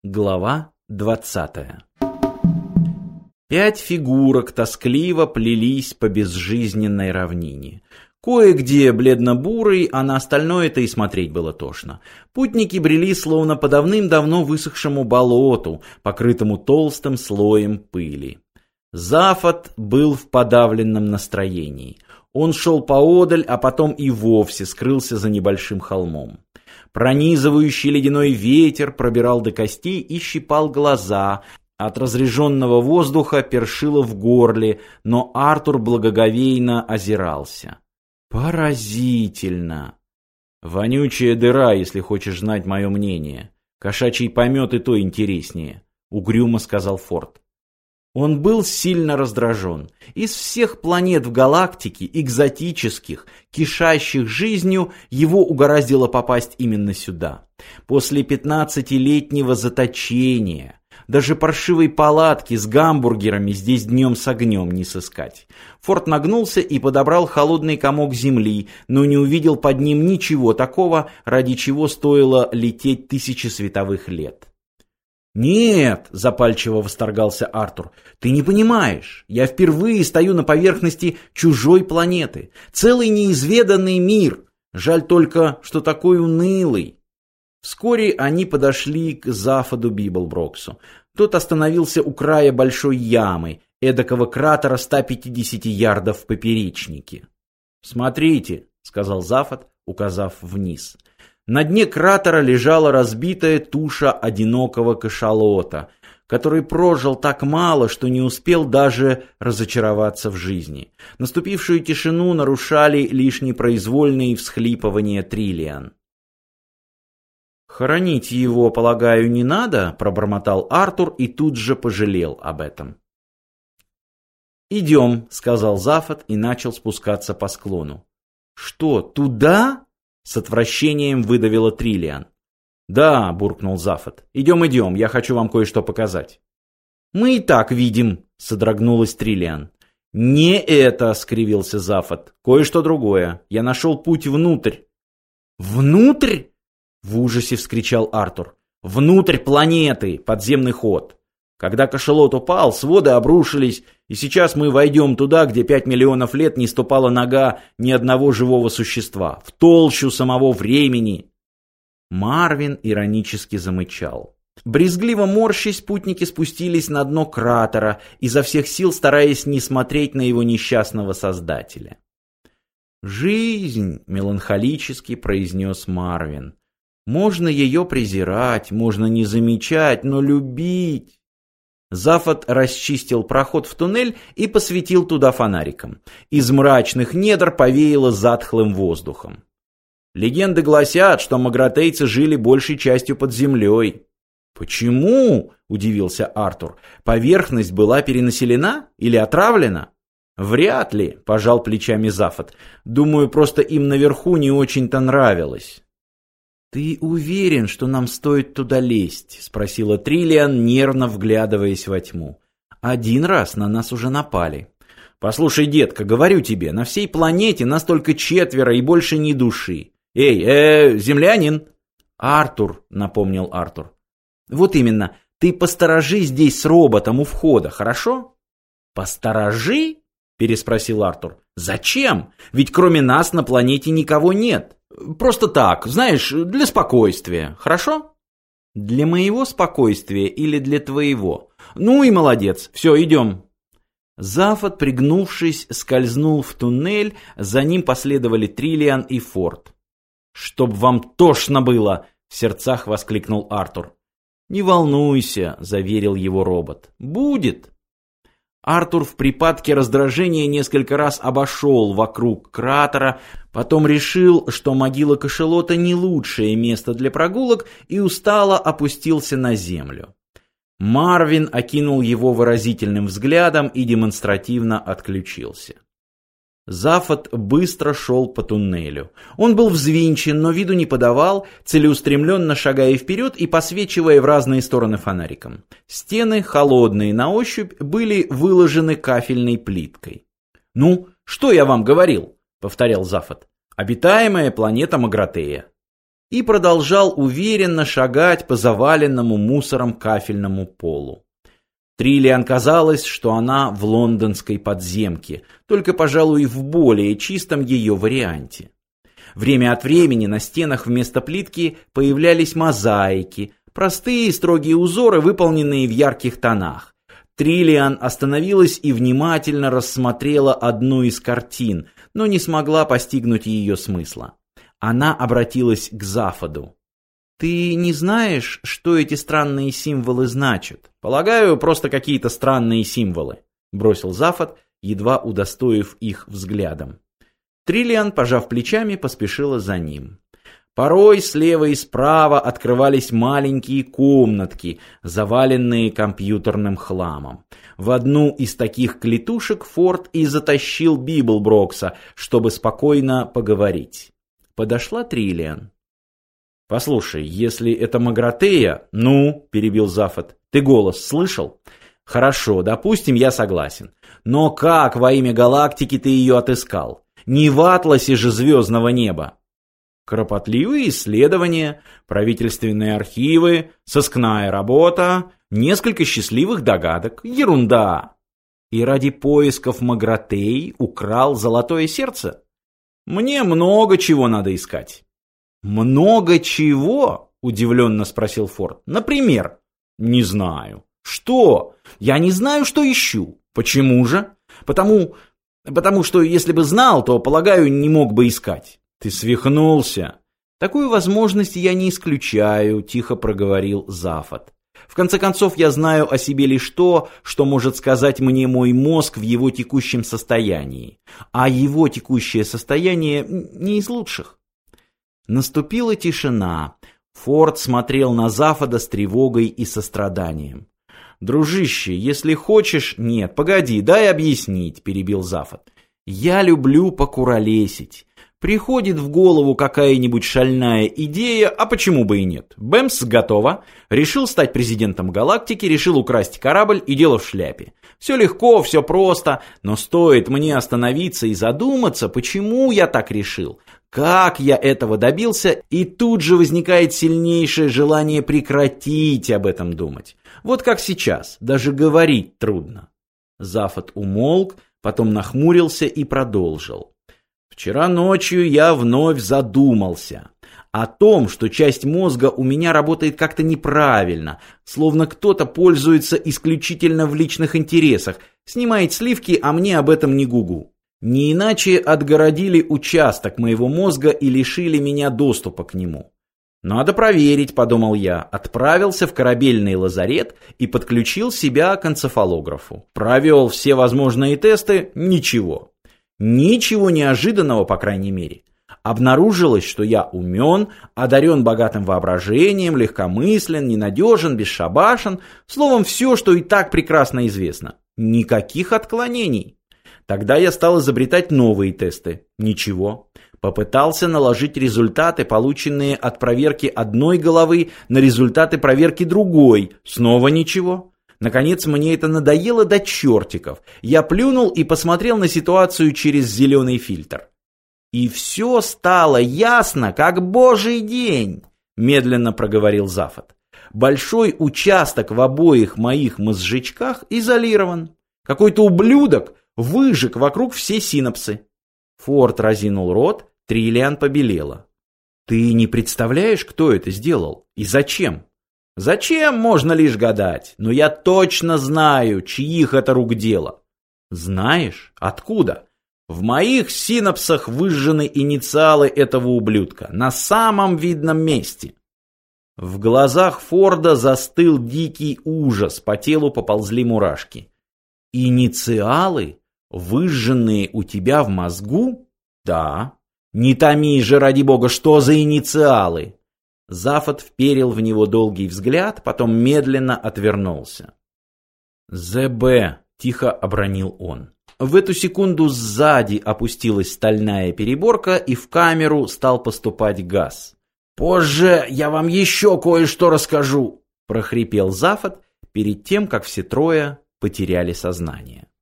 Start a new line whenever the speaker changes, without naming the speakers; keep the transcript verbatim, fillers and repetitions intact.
Глава двадцатая. Пять фигурок тоскливо плелись по безжизненной равнине. Кое-где бледно-бурый, а на остальное-то и смотреть было тошно. Путники брели словно по давным-давно высохшему болоту, покрытому толстым слоем пыли. Зафот был в подавленном настроении. Он шел поодаль, а потом и вовсе скрылся за небольшим холмом. Пронизывающий ледяной ветер пробирал до костей и щипал глаза. От разреженного воздуха першило в горле, но Артур благоговейно озирался. Поразительно! Вонючая дыра, если хочешь знать мое мнение. Кошачий помет и то интереснее, угрюмо сказал Форд. Он был сильно раздражен. Из всех планет в галактике, экзотических, кишащих жизнью, его угораздило попасть именно сюда. После пятнадцатилетнего заточения даже паршивой палатки с гамбургерами здесь днем с огнем не сыскать. Форд нагнулся и подобрал холодный комок земли, но не увидел под ним ничего такого, ради чего стоило лететь тысячи световых лет. «Нет», — запальчиво восторгался Артур, — «ты не понимаешь. Я впервые стою на поверхности чужой планеты. Целый неизведанный мир. Жаль только, что такой унылый». Вскоре они подошли к Зафоду Библброксу. Тот остановился у края большой ямы, эдакого кратера ста пятидесяти ярдов в поперечнике. «Смотрите», — сказал Зафод, указав вниз. На дне кратера лежала разбитая туша одинокого кашалота, который прожил так мало, что не успел даже разочароваться в жизни. Наступившую тишину нарушали лишь непроизвольные всхлипывания Триллиан. «Хоронить его, полагаю, не надо?» – пробормотал Артур и тут же пожалел об этом. «Идем», – сказал Зафод и начал спускаться по склону. «Что, туда?» — с отвращением выдавила Триллиан. «Да», — буркнул Зафод. «Идем, идем, я хочу вам кое-что показать». «Мы и так видим», — содрогнулась Триллиан. «Не это», — скривился Зафод. «Кое-что другое. Я нашел путь внутрь». «Внутрь?» — в ужасе вскричал Артур. «Внутрь планеты, подземный ход. Когда кашалот упал, своды обрушились, и сейчас мы войдем туда, где пять миллионов лет не ступала нога ни одного живого существа, в толщу самого времени». Марвин иронически замычал. Брезгливо морщась, путники спустились на дно кратера, изо всех сил стараясь не смотреть на его несчастного создателя. «Жизнь», — меланхолически произнес Марвин. «Можно ее презирать, можно не замечать, но любить». Зафод расчистил проход в туннель и посветил туда фонариком. Из мрачных недр повеяло затхлым воздухом. «Легенды гласят, что магратейцы жили большей частью под землей». «Почему?» – удивился Артур. «Поверхность была перенаселена или отравлена?» «Вряд ли», – пожал плечами Зафод. «Думаю, просто им наверху не очень-то нравилось». «Ты уверен, что нам стоит туда лезть?» — спросила Триллиан, нервно вглядываясь во тьму. «Один раз на нас уже напали». «Послушай, детка, говорю тебе, на всей планете нас только четверо и больше ни души. Эй, э, землянин!» «Артур», — напомнил Артур. «Вот именно, ты посторожи здесь с роботом у входа, хорошо?» «Посторожи?» — переспросил Артур. «Зачем? Ведь кроме нас на планете никого нет. Просто так, знаешь, для спокойствия, хорошо?» «Для моего спокойствия или для твоего? Ну и молодец, все, идем». Зафод, пригнувшись, скользнул в туннель, за ним последовали Триллиан и Форд. «Чтоб вам тошно было!» — в сердцах воскликнул Артур. «Не волнуйся», — заверил его робот. «Будет». Артур в припадке раздражения несколько раз обошел вокруг кратера, потом решил, что могила кашалота не лучшее место для прогулок, и устало опустился на землю. Марвин окинул его выразительным взглядом и демонстративно отключился. Зафод быстро шел по туннелю. Он был взвинчен, но виду не подавал, целеустремленно шагая вперед и посвечивая в разные стороны фонариком. Стены, холодные на ощупь, были выложены кафельной плиткой. «Ну, что я вам говорил?» — повторял Зафод. «Обитаемая планета Магратея». и продолжал уверенно шагать по заваленному мусором кафельному полу. Триллиан казалось, что она в лондонской подземке, только, пожалуй, в более чистом ее варианте. Время от времени на стенах вместо плитки появлялись мозаики, простые строгие узоры, выполненные в ярких тонах. Триллиан остановилась и внимательно рассмотрела одну из картин, но не смогла постигнуть ее смысла. Она обратилась к Зафоду. «Ты не знаешь, что эти странные символы значат?» «Полагаю, просто какие-то странные символы», — бросил Зафод, едва удостоив их взглядом. Триллиан, пожав плечами, поспешила за ним. Порой слева и справа открывались маленькие комнатки, заваленные компьютерным хламом. В одну из таких клетушек Форд и затащил Библброкса, чтобы спокойно поговорить. Подошла Триллиан. «Послушай, если это Магратея...» «Ну», — перебил Зафод, — «ты голос слышал?» «Хорошо, допустим, я согласен. Но как во имя галактики ты ее отыскал? Не в атласе же звездного неба». «Кропотливые исследования, правительственные архивы, сыскная работа, несколько счастливых догадок. Ерунда!» «И ради поисков Магратеи украл золотое сердце?» «Мне много чего надо искать». «Много чего?» – удивленно спросил Форд. «Например?» «Не знаю». «Что? Я не знаю, что ищу». «Почему же?» «Потому... потому что, если бы знал, то, полагаю, не мог бы искать». «Ты свихнулся». «Такую возможность я не исключаю», – тихо проговорил Зафод. «В конце концов, я знаю о себе лишь то, что может сказать мне мой мозг в его текущем состоянии. А его текущее состояние не из лучших». Наступила тишина. Форд смотрел на Зафода с тревогой и состраданием. «Дружище, если хочешь...» «Нет, погоди, дай объяснить», — перебил Зафод. «Я люблю покуролесить. Приходит в голову какая-нибудь шальная идея, а почему бы и нет? Бэмс, готово. Решил стать президентом галактики, решил украсть корабль, и дело в шляпе. Все легко, все просто, но стоит мне остановиться и задуматься, почему я так решил. Как я этого добился, и тут же возникает сильнейшее желание прекратить об этом думать. Вот как сейчас, даже говорить трудно». Зафод умолк, потом нахмурился и продолжил. «Вчера ночью я вновь задумался о том, что часть мозга у меня работает как-то неправильно, словно кто-то пользуется исключительно в личных интересах, снимает сливки, а мне об этом не гугу. Не иначе отгородили участок моего мозга и лишили меня доступа к нему. Надо проверить», — подумал я, отправился в корабельный лазарет и подключил себя к энцефалографу. Провел все возможные тесты — ничего. Ничего неожиданного, по крайней мере. Обнаружилось, что я умен, одарен богатым воображением, легкомыслен, ненадежен, бесшабашен, словом, все, что и так прекрасно известно. Никаких отклонений. Тогда я стал изобретать новые тесты. Ничего. Попытался наложить результаты, полученные от проверки одной головы, на результаты проверки другой. Снова ничего. Наконец, мне это надоело до чертиков. Я плюнул и посмотрел на ситуацию через зеленый фильтр. «И все стало ясно, как божий день», — медленно проговорил Зафод. «Большой участок в обоих моих мозжечках изолирован. Какой-то ублюдок выжег вокруг все синапсы». Форд разинул рот, Триллиан побелела. «Ты не представляешь, кто это сделал? И зачем?» «Зачем, можно лишь гадать, но я точно знаю, чьих это рук дело». «Знаешь? Откуда?» «В моих синапсах выжжены инициалы этого ублюдка, на самом видном месте». В глазах Форда застыл дикий ужас, по телу поползли мурашки. «Инициалы? Выжженные у тебя в мозгу?» «Да». «Не томи же, ради бога, что за инициалы?» Зафод вперил в него долгий взгляд, потом медленно отвернулся. «ЗБ», — тихо обронил он. В эту секунду сзади опустилась стальная переборка, и в камеру стал поступать газ. «Позже я вам еще кое-что расскажу», — прохрипел Зафод перед тем, как все трое потеряли сознание.